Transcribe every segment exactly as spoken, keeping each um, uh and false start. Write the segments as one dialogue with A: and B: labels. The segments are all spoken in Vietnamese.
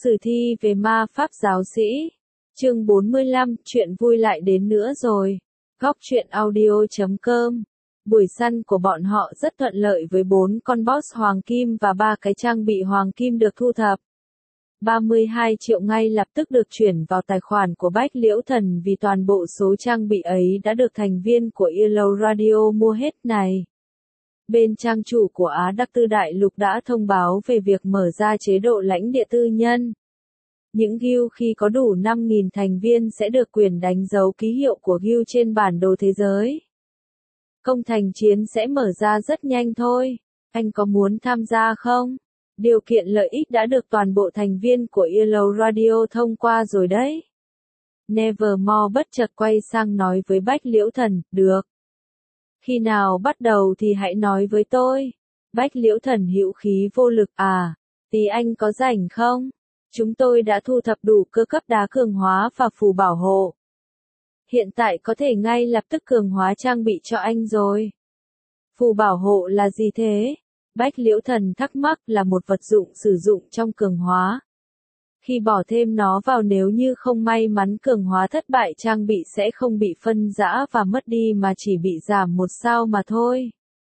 A: Sử thi về ma pháp giáo sĩ. Chương bốn mươi lăm, chuyện vui lại đến nữa rồi. Góc truyện audio chấm com. Buổi săn của bọn họ rất thuận lợi với bốn con boss hoàng kim và ba cái trang bị hoàng kim được thu thập. ba mươi hai triệu ngay lập tức được chuyển vào tài khoản của Bách Liễu Thần vì toàn bộ số trang bị ấy đã được thành viên của Yellow Radio mua hết này. Bên trang chủ của Á Đắc Tư Đại Lục đã thông báo về việc mở ra chế độ lãnh địa tư nhân. Những guild khi có đủ năm nghìn thành viên sẽ được quyền đánh dấu ký hiệu của guild trên bản đồ thế giới. Công thành chiến sẽ mở ra rất nhanh thôi. Anh có muốn tham gia không? Điều kiện lợi ích đã được toàn bộ thành viên của Yellow Radio thông qua rồi đấy. Nevermore bất chợt quay sang nói với Bách Liễu Thần, được. Khi nào bắt đầu thì hãy nói với tôi. Bách Liễu Thần hữu khí vô lực, à, tí anh có rảnh không? Chúng tôi đã thu thập đủ cơ cấp đá cường hóa và phù bảo hộ. Hiện tại có thể ngay lập tức cường hóa trang bị cho anh rồi. Phù bảo hộ là gì thế? Bách Liễu Thần thắc mắc, là một vật dụng sử dụng trong cường hóa. Khi bỏ thêm nó vào, nếu như không may mắn cường hóa thất bại, trang bị sẽ không bị phân rã và mất đi mà chỉ bị giảm một sao mà thôi.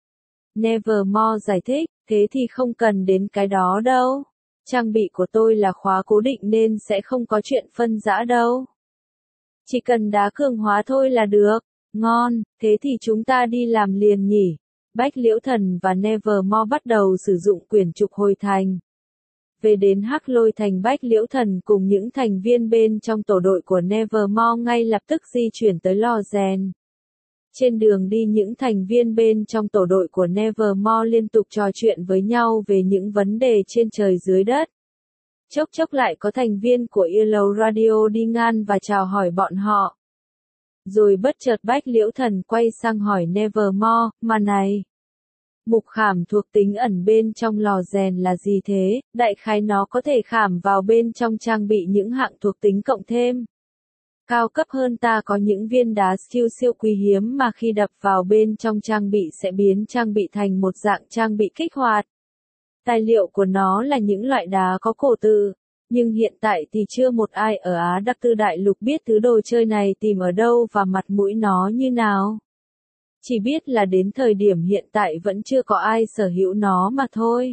A: Nevermore giải thích, thế thì không cần đến cái đó đâu. Trang bị của tôi là khóa cố định nên sẽ không có chuyện phân rã đâu. Chỉ cần đá cường hóa thôi là được. Ngon, thế thì chúng ta đi làm liền nhỉ. Bách Liễu Thần và Nevermore bắt đầu sử dụng quyển trục hồi thành. Về đến Hắc Lôi Thành, Bách Liễu Thần cùng những thành viên bên trong tổ đội của Nevermore ngay lập tức di chuyển tới lò rèn. Trên đường đi, những thành viên bên trong tổ đội của Nevermore liên tục trò chuyện với nhau về những vấn đề trên trời dưới đất. Chốc chốc lại có thành viên của Yellow Radio đi ngang và chào hỏi bọn họ. Rồi bất chợt Bách Liễu Thần quay sang hỏi Nevermore, mà này, mục khảm thuộc tính ẩn bên trong lò rèn là gì thế? Đại khái nó có thể khảm vào bên trong trang bị những hạng thuộc tính cộng thêm. Cao cấp hơn, ta có những viên đá skill siêu quý hiếm mà khi đập vào bên trong trang bị sẽ biến trang bị thành một dạng trang bị kích hoạt. Tài liệu của nó là những loại đá có cổ tự, nhưng hiện tại thì chưa một ai ở Á Đắc Tư Đại Lục biết thứ đồ chơi này tìm ở đâu và mặt mũi nó như nào. Chỉ biết là đến thời điểm hiện tại vẫn chưa có ai sở hữu nó mà thôi.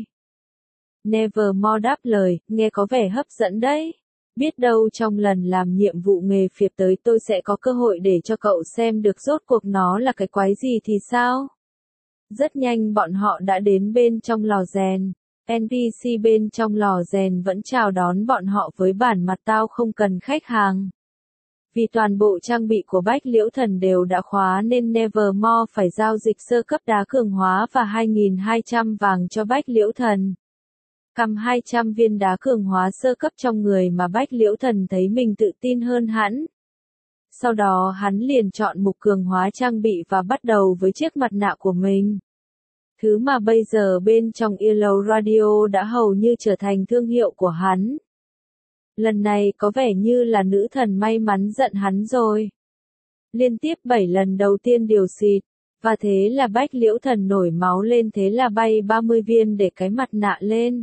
A: Nevermore đáp lời, nghe có vẻ hấp dẫn đấy. Biết đâu trong lần làm nhiệm vụ nghề phiệp tới tôi sẽ có cơ hội để cho cậu xem được rốt cuộc nó là cái quái gì thì sao? Rất nhanh bọn họ đã đến bên trong lò rèn. en pê xê bên trong lò rèn vẫn chào đón bọn họ với bản mặt tao không cần khách hàng. Vì toàn bộ trang bị của Bách Liễu Thần đều đã khóa nên Nevermore phải giao dịch sơ cấp đá cường hóa và hai nghìn hai trăm vàng cho Bách Liễu Thần. Cầm hai trăm viên đá cường hóa sơ cấp trong người mà Bách Liễu Thần thấy mình tự tin hơn hẳn. Sau đó hắn liền chọn mục cường hóa trang bị và bắt đầu với chiếc mặt nạ của mình. Thứ mà bây giờ bên trong Yellow Radio đã hầu như trở thành thương hiệu của hắn. Lần này có vẻ như là nữ thần may mắn giận hắn rồi. Liên tiếp bảy lần đầu tiên điều xịt, và thế là Bách Liễu Thần nổi máu lên, thế là bay ba mươi viên để cái mặt nạ lên.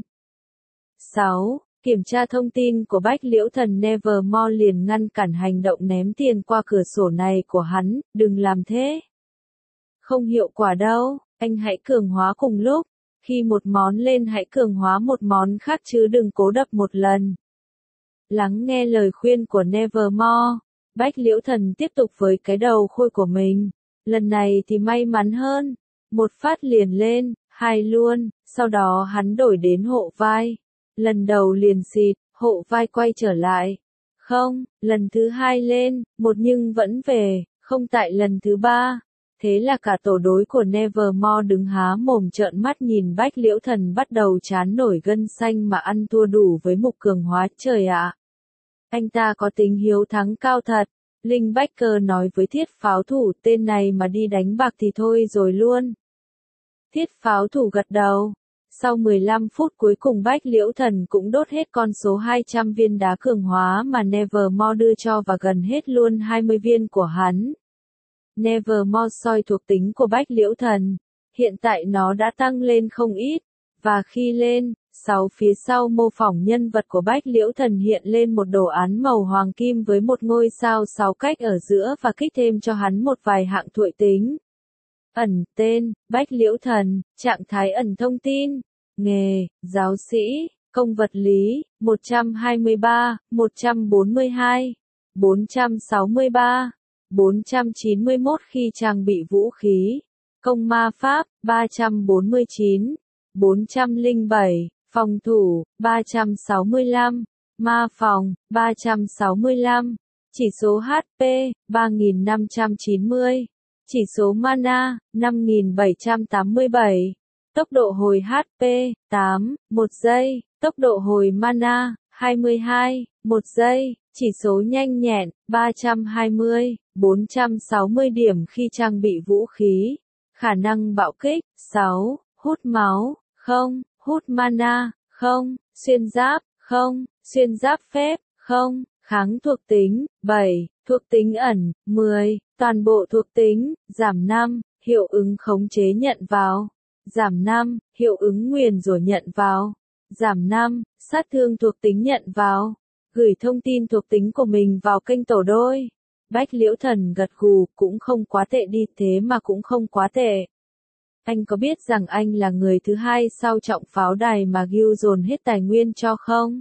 A: sáu. Kiểm tra thông tin của Bách Liễu Thần, Nevermore liền ngăn cản hành động ném tiền qua cửa sổ này của hắn, đừng làm thế. Không hiệu quả đâu, anh hãy cường hóa cùng lúc. Khi một món lên hãy cường hóa một món khác chứ đừng cố đập một lần. Lắng nghe lời khuyên của Nevermore, Bách Liễu Thần tiếp tục với cái đầu khôi của mình. Lần này thì may mắn hơn. Một phát liền lên, hai luôn, sau đó hắn đổi đến hộ vai. Lần đầu liền xịt, hộ vai quay trở lại. Không, lần thứ hai lên, một nhưng vẫn về, không tại lần thứ ba. Thế là cả tổ đối của Nevermore đứng há mồm trợn mắt nhìn Bách Liễu Thần bắt đầu chán nổi gân xanh mà ăn thua đủ với mục cường hóa. Trời ạ! Anh ta có tính hiếu thắng cao thật. Linh Baker nói với Thiết Pháo Thủ, tên này mà đi đánh bạc thì thôi rồi luôn. Thiết Pháo Thủ gật đầu. Sau mười lăm phút cuối cùng Bách Liễu Thần cũng đốt hết con số hai trăm viên đá cường hóa mà Nevermore đưa cho và gần hết luôn hai mươi viên của hắn. Nevermore soi thuộc tính của Bách Liễu Thần. Hiện tại nó đã tăng lên không ít. Và khi lên, sáu Phía sau mô phỏng nhân vật của Bách Liễu Thần hiện lên một đồ án màu hoàng kim với một ngôi sao sáu cách ở giữa và kích thêm cho hắn một vài hạng thuộc tính. Ẩn tên, Bách Liễu Thần, trạng thái ẩn thông tin, nghề, giáo sĩ, công vật lý, một trăm hai mươi ba, một trăm bốn mươi hai, bốn trăm sáu mươi ba, bốn trăm chín mươi mốt khi trang bị vũ khí, công ma pháp, ba trăm bốn mươi chín, bốn trăm lẻ bảy, phòng thủ, ba trăm sáu mươi lăm, ma phòng, ba trăm sáu mươi lăm, chỉ số hát pê, ba nghìn năm trăm chín mươi, chỉ số mana, năm nghìn bảy trăm tám mươi bảy, tốc độ hồi hát pê, tám, một giây, tốc độ hồi mana, hai mươi hai, một giây, chỉ số nhanh nhẹn, ba trăm hai mươi, bốn trăm sáu mươi điểm khi trang bị vũ khí, khả năng bạo kích, sáu, hút máu, không, hút mana, không, xuyên giáp, không, xuyên giáp phép, không, kháng thuộc tính, bảy, thuộc tính ẩn, mười, toàn bộ thuộc tính, giảm năm, hiệu ứng khống chế nhận vào, giảm năm, hiệu ứng nguyền rủa nhận vào, giảm năm, sát thương thuộc tính nhận vào, gửi thông tin thuộc tính của mình vào kênh tổ đôi. Bách Liễu Thần gật gù, cũng không quá tệ đi, thế mà cũng không quá tệ. Anh có biết rằng anh là người thứ hai sau trọng pháo đài mà Gil dồn hết tài nguyên cho không?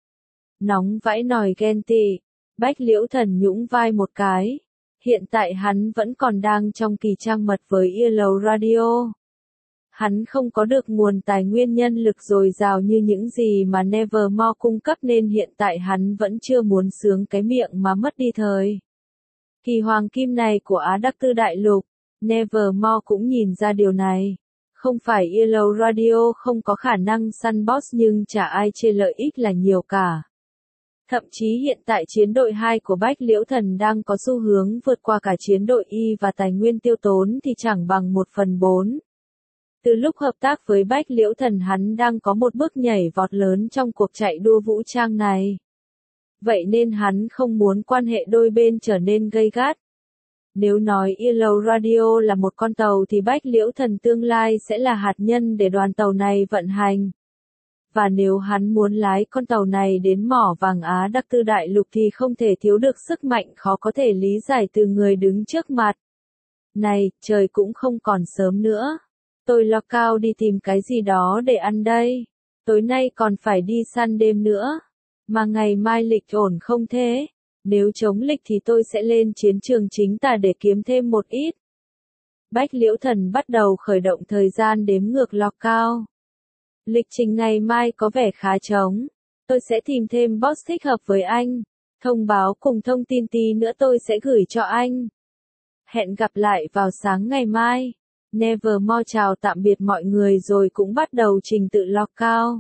A: Nóng vãi nòi ghen tị, Bách Liễu Thần nhũng vai một cái. Hiện tại hắn vẫn còn đang trong kỳ trang mật với Yellow Radio. Hắn không có được nguồn tài nguyên nhân lực dồi dào như những gì mà Nevermore cung cấp nên hiện tại hắn vẫn chưa muốn sướng cái miệng mà mất đi thời. Kỳ hoàng kim này của Á Đắc Tư Đại Lục, Nevermore cũng nhìn ra điều này. Không phải Yellow Radio không có khả năng săn boss nhưng chả ai chê lợi ích là nhiều cả. Thậm chí hiện tại chiến đội hai của Bách Liễu Thần đang có xu hướng vượt qua cả chiến đội Y và tài nguyên tiêu tốn thì chẳng bằng một phần bốn. Từ lúc hợp tác với Bách Liễu Thần hắn đang có một bước nhảy vọt lớn trong cuộc chạy đua vũ trang này. Vậy nên hắn không muốn quan hệ đôi bên trở nên gay gắt. Nếu nói Yellow Radio là một con tàu thì Bách Liễu Thần tương lai sẽ là hạt nhân để đoàn tàu này vận hành. Và nếu hắn muốn lái con tàu này đến mỏ vàng Á Đắc Tư Đại Lục thì không thể thiếu được sức mạnh khó có thể lý giải từ người đứng trước mặt. Này, trời cũng không còn sớm nữa. Tôi lo cao đi tìm cái gì đó để ăn đây. Tối nay còn phải đi săn đêm nữa. Mà ngày mai lịch ổn không thế? Nếu chống lịch thì tôi sẽ lên chiến trường chính tà để kiếm thêm một ít. Bách Liễu Thần bắt đầu khởi động thời gian đếm ngược lo cao. Lịch trình ngày mai có vẻ khá trống. Tôi sẽ tìm thêm boss thích hợp với anh. Thông báo cùng thông tin tí nữa tôi sẽ gửi cho anh. Hẹn gặp lại vào sáng ngày mai. Nevermore chào tạm biệt mọi người rồi cũng bắt đầu trình tự lockout.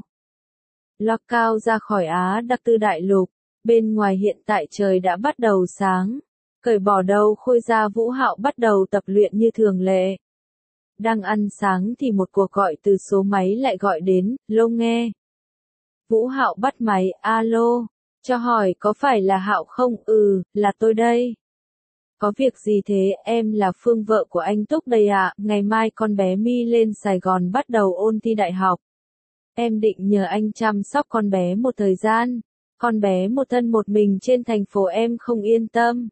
A: Lockout ra khỏi Á Đắc Tư Đại Lục. Bên ngoài hiện tại trời đã bắt đầu sáng. Cởi bỏ đầu khôi ra Vũ Hạo bắt đầu tập luyện như thường lệ. Đang ăn sáng thì một cuộc gọi từ số máy lại gọi đến, lô nghe. Vũ Hạo bắt máy, alo, cho hỏi có phải là Hạo không? Ừ, là tôi đây. Có việc gì thế, em là Phương vợ của anh Túc đây ạ, ngày mai con bé My lên Sài Gòn bắt đầu ôn thi đại học. Em định nhờ anh chăm sóc con bé một thời gian, con bé một thân một mình trên thành phố em không yên tâm.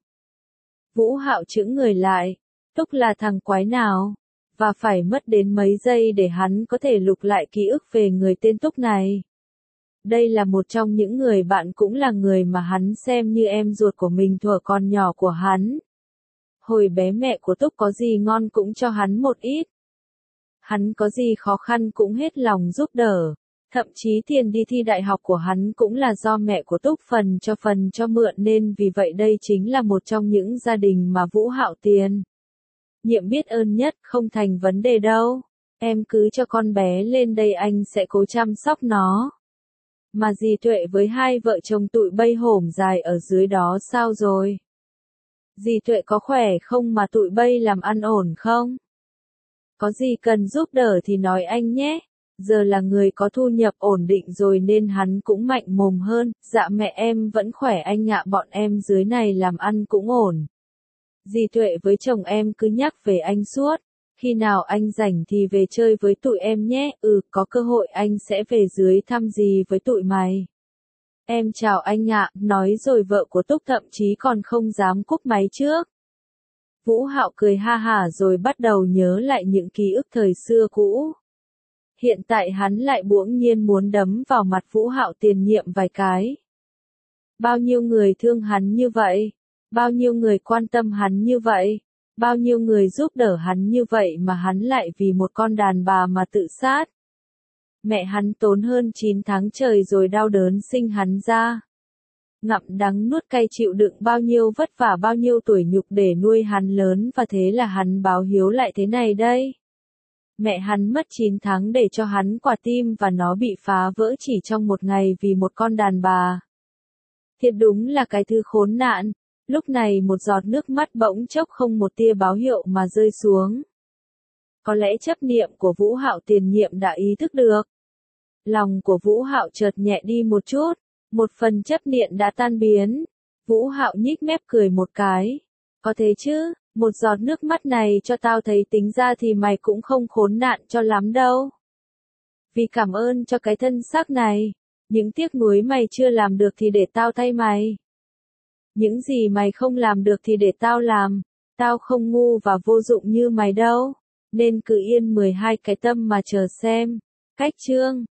A: Vũ Hạo chững người lại, Túc là thằng quái nào? Và phải mất đến mấy giây để hắn có thể lục lại ký ức về người tên Túc này. Đây là một trong những người bạn cũng là người mà hắn xem như em ruột của mình thuở còn nhỏ của hắn. Hồi bé mẹ của Túc có gì ngon cũng cho hắn một ít. Hắn có gì khó khăn cũng hết lòng giúp đỡ. Thậm chí tiền đi thi đại học của hắn cũng là do mẹ của Túc phần cho phần cho mượn nên vì vậy đây chính là một trong những gia đình mà Vũ Hạo tiền nhiệm biết ơn nhất, không thành vấn đề đâu. Em cứ cho con bé lên đây anh sẽ cố chăm sóc nó. Mà dì Tuệ với hai vợ chồng tụi bay hổm dài ở dưới đó sao rồi? Dì Tuệ có khỏe không mà tụi bay làm ăn ổn không? Có gì cần giúp đỡ thì nói anh nhé. Giờ là người có thu nhập ổn định rồi nên hắn cũng mạnh mồm hơn. Dạ mẹ em vẫn khỏe anh ạ, bọn em dưới này làm ăn cũng ổn. Dì Tuệ với chồng em cứ nhắc về anh suốt. Khi nào anh rảnh thì về chơi với tụi em nhé, ừ, có cơ hội anh sẽ về dưới thăm dì với tụi mày. Em chào anh ạ, nói rồi vợ của Túc thậm chí còn không dám cúp máy trước. Vũ Hạo cười ha hả rồi bắt đầu nhớ lại những ký ức thời xưa cũ. Hiện tại hắn lại bỗng nhiên muốn đấm vào mặt Vũ Hạo tiền nhiệm vài cái. Bao nhiêu người thương hắn như vậy, bao nhiêu người quan tâm hắn như vậy, bao nhiêu người giúp đỡ hắn như vậy mà hắn lại vì một con đàn bà mà tự sát. Mẹ hắn tốn hơn chín tháng trời rồi đau đớn sinh hắn ra. Ngậm đắng nuốt cay chịu đựng bao nhiêu vất vả bao nhiêu tuổi nhục để nuôi hắn lớn và thế là hắn báo hiếu lại thế này đây. Mẹ hắn mất chín tháng để cho hắn quả tim và nó bị phá vỡ chỉ trong một ngày vì một con đàn bà. Thiệt đúng là cái thứ khốn nạn. Lúc này một giọt nước mắt bỗng chốc không một tia báo hiệu mà rơi xuống. Có lẽ chấp niệm của Vũ Hạo tiền nhiệm đã ý thức được. Lòng của Vũ Hạo chợt nhẹ đi một chút, một phần chấp niệm đã tan biến. Vũ Hạo nhích mép cười một cái. Có thế chứ, một giọt nước mắt này cho tao thấy tính ra thì mày cũng không khốn nạn cho lắm đâu. Vì cảm ơn cho cái thân xác này, những tiếc nuối mày chưa làm được thì để tao thay mày. Những gì mày không làm được thì để tao làm, tao không ngu và vô dụng như mày đâu, nên cứ yên mười hai cái tâm mà chờ xem. Cách chương